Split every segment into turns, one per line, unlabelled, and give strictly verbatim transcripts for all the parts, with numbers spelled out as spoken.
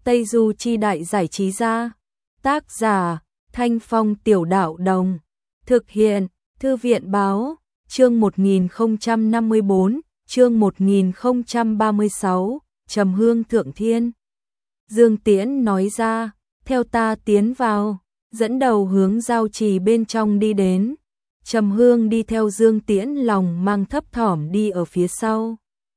Tây Du Chi Đại Giải Trí Gia. Tác giả Thanh Phong Tiểu Đạo Đồng. Thực hiện Thư viện Báo. Chương một nghìn không trăm năm mươi bốn, chương một nghìn không trăm ba mươi sáu, Trầm Hương Thượng Thiên. Dương Tiễn nói ra, theo ta tiến vào, dẫn đầu hướng giao trì bên trong đi đến. Trầm Hương đi theo Dương Tiễn, lòng mang thấp thỏm đi ở phía sau.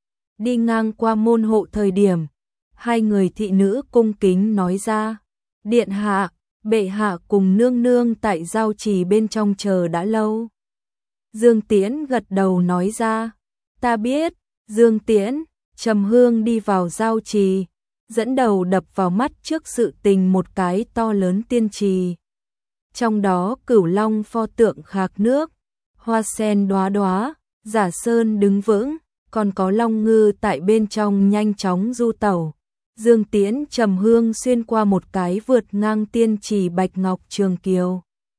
Đi ngang qua môn hộ thời điểm, hai người thị nữ cung kính nói ra, điện hạ, bệ hạ cùng nương nương tại giao trì bên trong chờ đã lâu. Dương Tiễn gật đầu nói ra, ta biết. Dương Tiễn, Trầm Hương đi vào giao trì, dẫn đầu đập vào mắt trước sự tình một cái to lớn tiên trì. Trong đó Cửu Long pho tượng khạc nước, hoa sen đóa đóa, giả sơn đứng vững, còn có long ngư tại bên trong nhanh chóng du tẩu. Dương Tiễn Trầm Hương xuyên qua một cái vượt ngang tiên trì bạch ngọc trường kiều,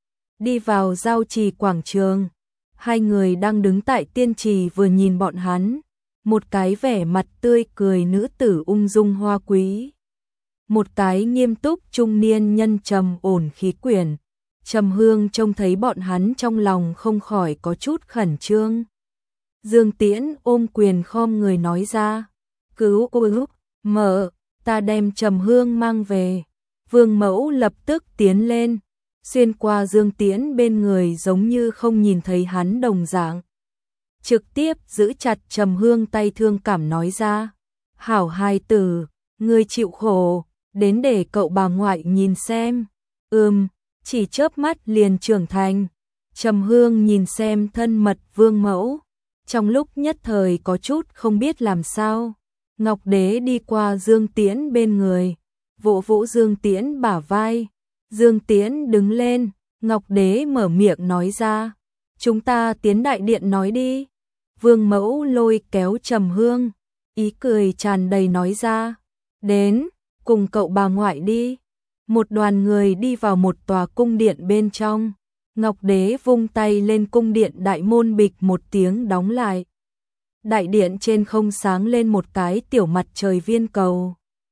đi vào giao trì quảng trường. Hai người đang đứng tại tiên trì vừa nhìn bọn hắn, một cái vẻ mặt tươi cười nữ tử ung dung hoa quý, một cái nghiêm túc trung niên nhân trầm ổn khí quyển. Trầm Hương trông thấy bọn hắn trong lòng không khỏi có chút khẩn trương. Dương Tiễn ôm quyền khom người nói ra, cứu cứu, mở, ta đem Trầm Hương mang về. Vương mẫu lập tức tiến lên, xuyên qua Dương Tiễn bên người giống như không nhìn thấy hắn đồng dạng. Trực tiếp giữ chặt Trầm Hương tay, thương cảm nói ra, hảo hài tử, ngươi chịu khổ, đến để cậu bà ngoại nhìn xem. Ừm, chỉ chớp mắt liền trưởng thành. Trầm Hương nhìn xem thân mật vương mẫu, trong lúc nhất thời có chút không biết làm sao. Ngọc Đế đi qua Dương Tiễn bên người, vỗ vỗ Dương Tiễn bả vai. Dương Tiễn đứng lên, Ngọc Đế mở miệng nói ra, chúng ta tiến đại điện nói đi. Vương mẫu lôi kéo Trầm Hương, ý cười tràn đầy nói ra, đến, cùng cậu bà ngoại đi. Một đoàn người đi vào một tòa cung điện bên trong. Ngọc Đế vung tay lên, cung điện đại môn bịch một tiếng đóng lại. Đại điện trên không sáng lên một cái tiểu mặt trời viên cầu,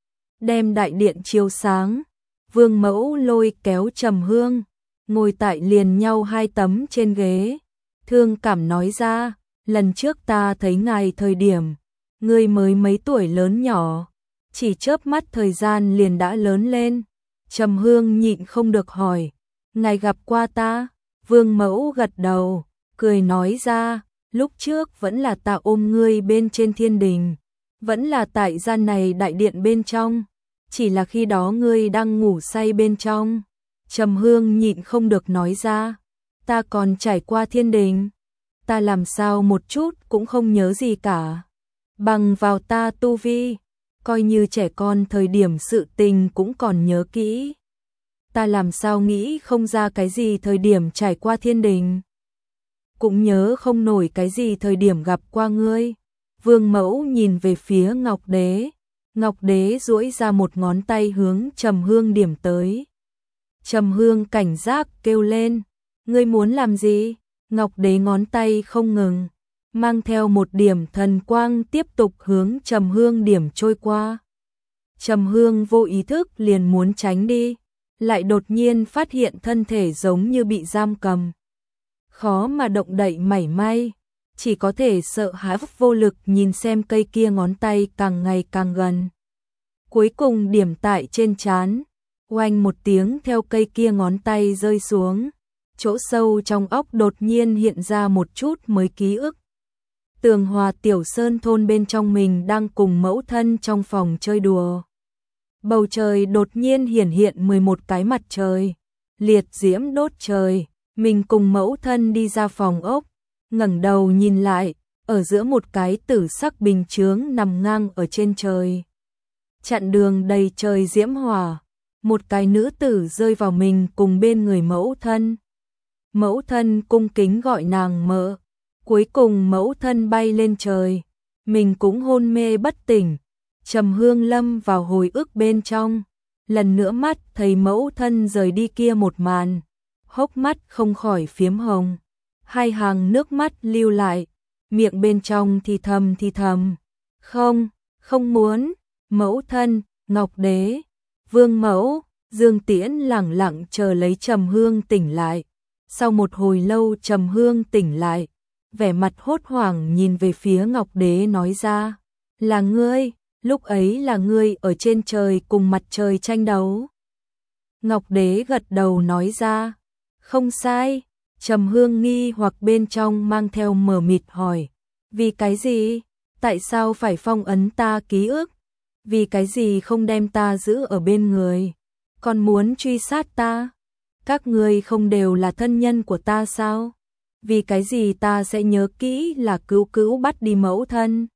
đem đại điện chiếu sáng. Vương mẫu lôi kéo Trầm Hương, ngồi tại liền nhau hai tấm trên ghế, thương cảm nói ra, lần trước ta thấy ngài thời điểm, ngươi mới mấy tuổi lớn nhỏ, chỉ chớp mắt thời gian liền đã lớn lên. Trầm Hương nhịn không được hỏi, ngài gặp qua ta? Vương mẫu gật đầu, cười nói ra, lúc trước vẫn là ta ôm ngươi bên trên thiên đình, vẫn là tại gian này đại điện bên trong, chỉ là khi đó ngươi đang ngủ say bên trong. Trầm Hương nhịn không được nói ra, ta còn trải qua thiên đình, ta làm sao một chút cũng không nhớ gì cả. Bằng vào ta tu vi, coi như trẻ con thời điểm sự tình cũng còn nhớ kỹ. Ta làm sao nghĩ không ra cái gì thời điểm trải qua thiên đình, cũng nhớ không nổi cái gì thời điểm gặp qua ngươi. Vương mẫu nhìn về phía Ngọc Đế, Ngọc Đế duỗi ra một ngón tay hướng Trầm Hương điểm tới. Trầm Hương cảnh giác kêu lên, ngươi muốn làm gì? Ngọc Đế ngón tay không ngừng, mang theo một điểm thần quang tiếp tục hướng Trầm Hương điểm trôi qua. Trầm Hương vô ý thức liền muốn tránh đi, lại đột nhiên phát hiện thân thể giống như bị giam cầm, khó mà động đậy mảy may, chỉ có thể sợ hãi vô lực nhìn xem cây kia ngón tay càng ngày càng gần. Cuối cùng điểm tại trên trán, oanh một tiếng, theo cây kia ngón tay rơi xuống, chỗ sâu trong óc đột nhiên hiện ra một chút mới ký ức. Tường Hòa Tiểu Sơn thôn bên trong mình đang cùng mẫu thân trong phòng chơi đùa. Bầu trời đột nhiên hiển hiện mười một cái mặt trời, liệt diễm đốt trời. Mình cùng mẫu thân đi ra phòng ốc, ngẩng đầu nhìn lại, ở giữa một cái tử sắc bình chướng nằm ngang ở trên trời, chặn đường đầy trời diễm hỏa. Một cái nữ tử rơi vào mình cùng bên người mẫu thân. Mẫu thân cung kính gọi nàng mợ. Cuối cùng mẫu thân bay lên trời, mình cũng hôn mê bất tỉnh. Trầm Hương lâm vào hồi ức bên trong, lần nữa mắt thấy mẫu thân rời đi kia một màn, hốc mắt không khỏi phiếm hồng, hai hàng nước mắt lưu lại, miệng bên trong thì thầm thì thầm, không, không muốn. Mẫu thân, Ngọc Đế, Vương mẫu, Dương Tiễn lẳng lặng chờ lấy Trầm Hương tỉnh lại. Sau một hồi lâu Trầm Hương tỉnh lại, vẻ mặt hốt hoảng nhìn về phía Ngọc Đế nói ra, là ngươi, lúc ấy là ngươi ở trên trời cùng mặt trời tranh đấu. Ngọc Đế gật đầu nói ra, không sai. Trầm Hương nghi hoặc bên trong mang theo mờ mịt hỏi, vì cái gì? Tại sao phải phong ấn ta ký ức? Vì cái gì không đem ta giữ ở bên người? Còn muốn truy sát ta? Các ngươi không đều là thân nhân của ta sao? Vì cái gì ta sẽ nhớ kỹ là cứu cứu bắt đi mẫu thân?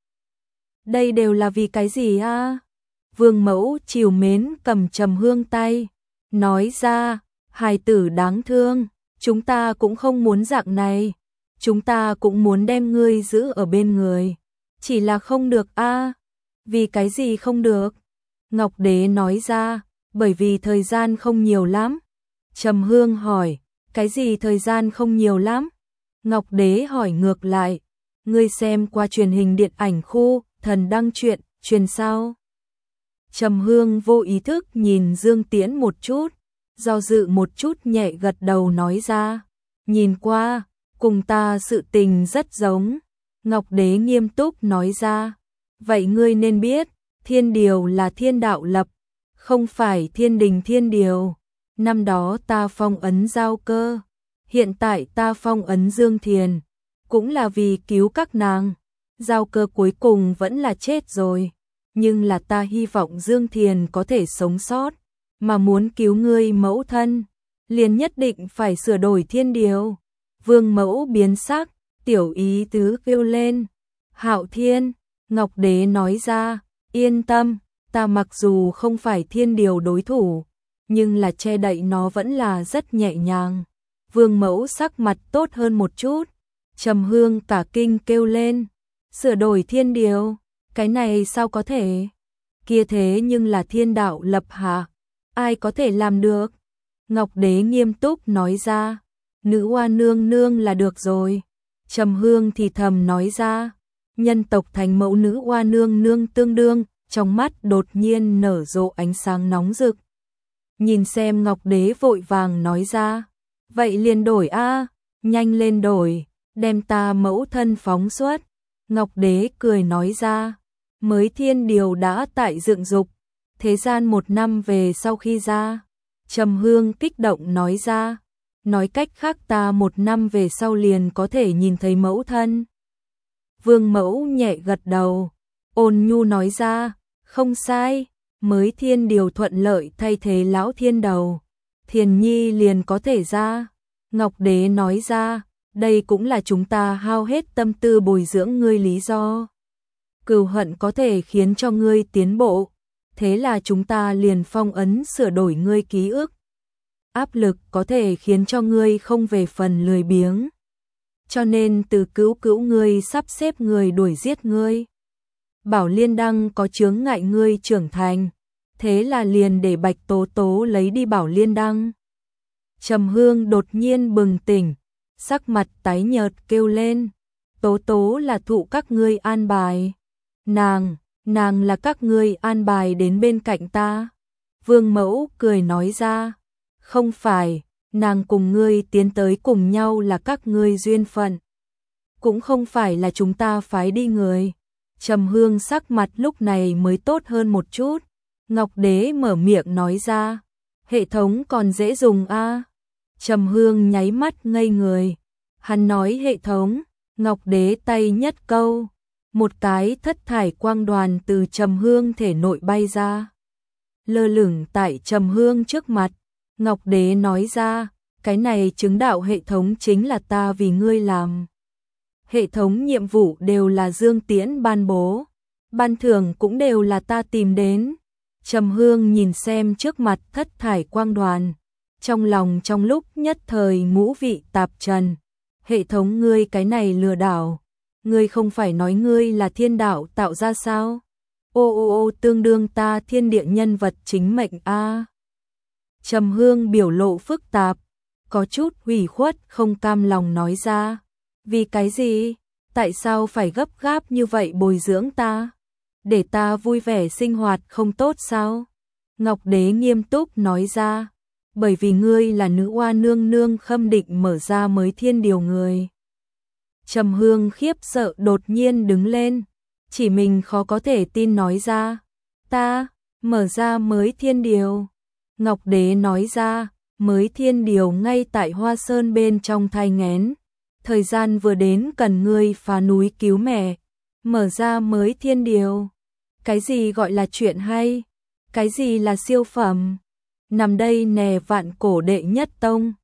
Đây đều là vì cái gì a? Vương mẫu trìu mến cầm Trầm Hương tay, nói ra, hài tử đáng thương, chúng ta cũng không muốn dạng này, chúng ta cũng muốn đem ngươi giữ ở bên người, chỉ là không được a. Vì cái gì không được? Ngọc Đế nói ra, bởi vì thời gian không nhiều lắm. Trầm Hương hỏi, cái gì thời gian không nhiều lắm? Ngọc Đế hỏi ngược lại, ngươi xem qua truyền hình điện ảnh khu Thần Đăng truyện, truyền sao? Trầm Hương vô ý thức nhìn Dương Tiễn một chút, do dự một chút nhẹ gật đầu nói ra, nhìn qua, cùng ta sự tình rất giống. Ngọc Đế nghiêm túc nói ra, vậy ngươi nên biết, thiên điều là thiên đạo lập, không phải thiên đình thiên điều. Năm đó ta phong ấn Giao Cơ, hiện tại ta phong ấn Dương Thiền, cũng là vì cứu các nàng. Giao Cơ cuối cùng vẫn là chết rồi, nhưng là ta hy vọng Dương Thiền có thể sống sót, mà muốn cứu ngươi mẫu thân, liền nhất định phải sửa đổi thiên điều. Vương mẫu biến sắc, tiểu ý tứ kêu lên, Hạo Thiên. Ngọc Đế nói ra, yên tâm, ta mặc dù không phải thiên điều đối thủ, nhưng là che đậy nó vẫn là rất nhẹ nhàng. Vương mẫu sắc mặt tốt hơn một chút. Trầm Hương cả kinh kêu lên, sửa đổi thiên điều, cái này sao có thể? Kia thế nhưng là thiên đạo lập hạ, ai có thể làm được? Ngọc Đế nghiêm túc nói ra, nữ oa nương nương là được rồi. Trầm Hương thì thầm nói ra, nhân tộc thành mẫu nữ oa nương nương tương đương, trong mắt đột nhiên nở rộ ánh sáng nóng rực. Nhìn xem Ngọc Đế vội vàng nói ra, vậy liền đổi a, nhanh lên đổi, đem ta mẫu thân phóng xuất. Ngọc Đế cười nói ra, mới thiên điều đã tại dựng dục, thế gian một năm về sau khi ra. Trầm Hương kích động nói ra, nói cách khác ta một năm về sau liền có thể nhìn thấy mẫu thân. Vương mẫu nhẹ gật đầu, ôn nhu nói ra, không sai, mới thiên điều thuận lợi thay thế lão thiên đầu, Thiền Nhi liền có thể ra. Ngọc Đế nói ra, đây cũng là chúng ta hao hết tâm tư bồi dưỡng ngươi lý do. Cừu hận có thể khiến cho ngươi tiến bộ, thế là chúng ta liền phong ấn sửa đổi ngươi ký ức. Áp lực có thể khiến cho ngươi không về phần lười biếng, cho nên từ cứu cứu ngươi sắp xếp người đuổi giết ngươi. Bảo Liên Đăng có chướng ngại ngươi trưởng thành, thế là liền để Bạch Tố Tố lấy đi Bảo Liên Đăng. Trầm Hương đột nhiên bừng tỉnh, sắc mặt tái nhợt kêu lên, Tố Tố là thụ các ngươi an bài. Nàng, nàng là các ngươi an bài đến bên cạnh ta. Vương mẫu cười nói ra, không phải, nàng cùng ngươi tiến tới cùng nhau là các ngươi duyên phận, cũng không phải là chúng ta phái đi người. Trầm Hương sắc mặt lúc này mới tốt hơn một chút. Ngọc Đế mở miệng nói ra, hệ thống còn dễ dùng a. Trầm Hương nháy mắt ngây người. Hắn nói hệ thống, Ngọc Đế tay nhất câu, một cái thất thải quang đoàn từ Trầm Hương thể nội bay ra, lơ lửng tại Trầm Hương trước mặt. Ngọc Đế nói ra, cái này chứng đạo hệ thống chính là ta vì ngươi làm. Hệ thống nhiệm vụ đều là Dương Tiễn ban bố, ban thưởng cũng đều là ta tìm đến. Trầm Hương nhìn xem trước mặt thất thải quang đoàn, trong lòng trong lúc nhất thời ngũ vị tạp trần. Hệ thống ngươi cái này lừa đảo, ngươi không phải nói ngươi là thiên đạo tạo ra sao? Ô ô ô tương đương ta thiên địa nhân vật chính mệnh a. Trầm Hương biểu lộ phức tạp, có chút ủy khuất không cam lòng nói ra, vì cái gì? Tại sao phải gấp gáp như vậy bồi dưỡng ta? Để ta vui vẻ sinh hoạt không tốt sao? Ngọc Đế nghiêm túc nói ra, bởi vì ngươi là nữ oa nương nương Khâm Định mở ra mới thiên điều người. Trầm Hương khiếp sợ đột nhiên đứng lên, chỉ mình khó có thể tin nói ra, ta, mở ra mới thiên điều. Ngọc Đế nói ra, mới thiên điều ngay tại Hoa Sơn bên trong thai nghén. Thời gian vừa đến cần ngươi phá núi cứu mẹ, mở ra mới thiên điều. Cái gì gọi là chuyện hay? Cái gì là siêu phẩm? Nằm đây nè Vạn Cổ đệ nhất tông,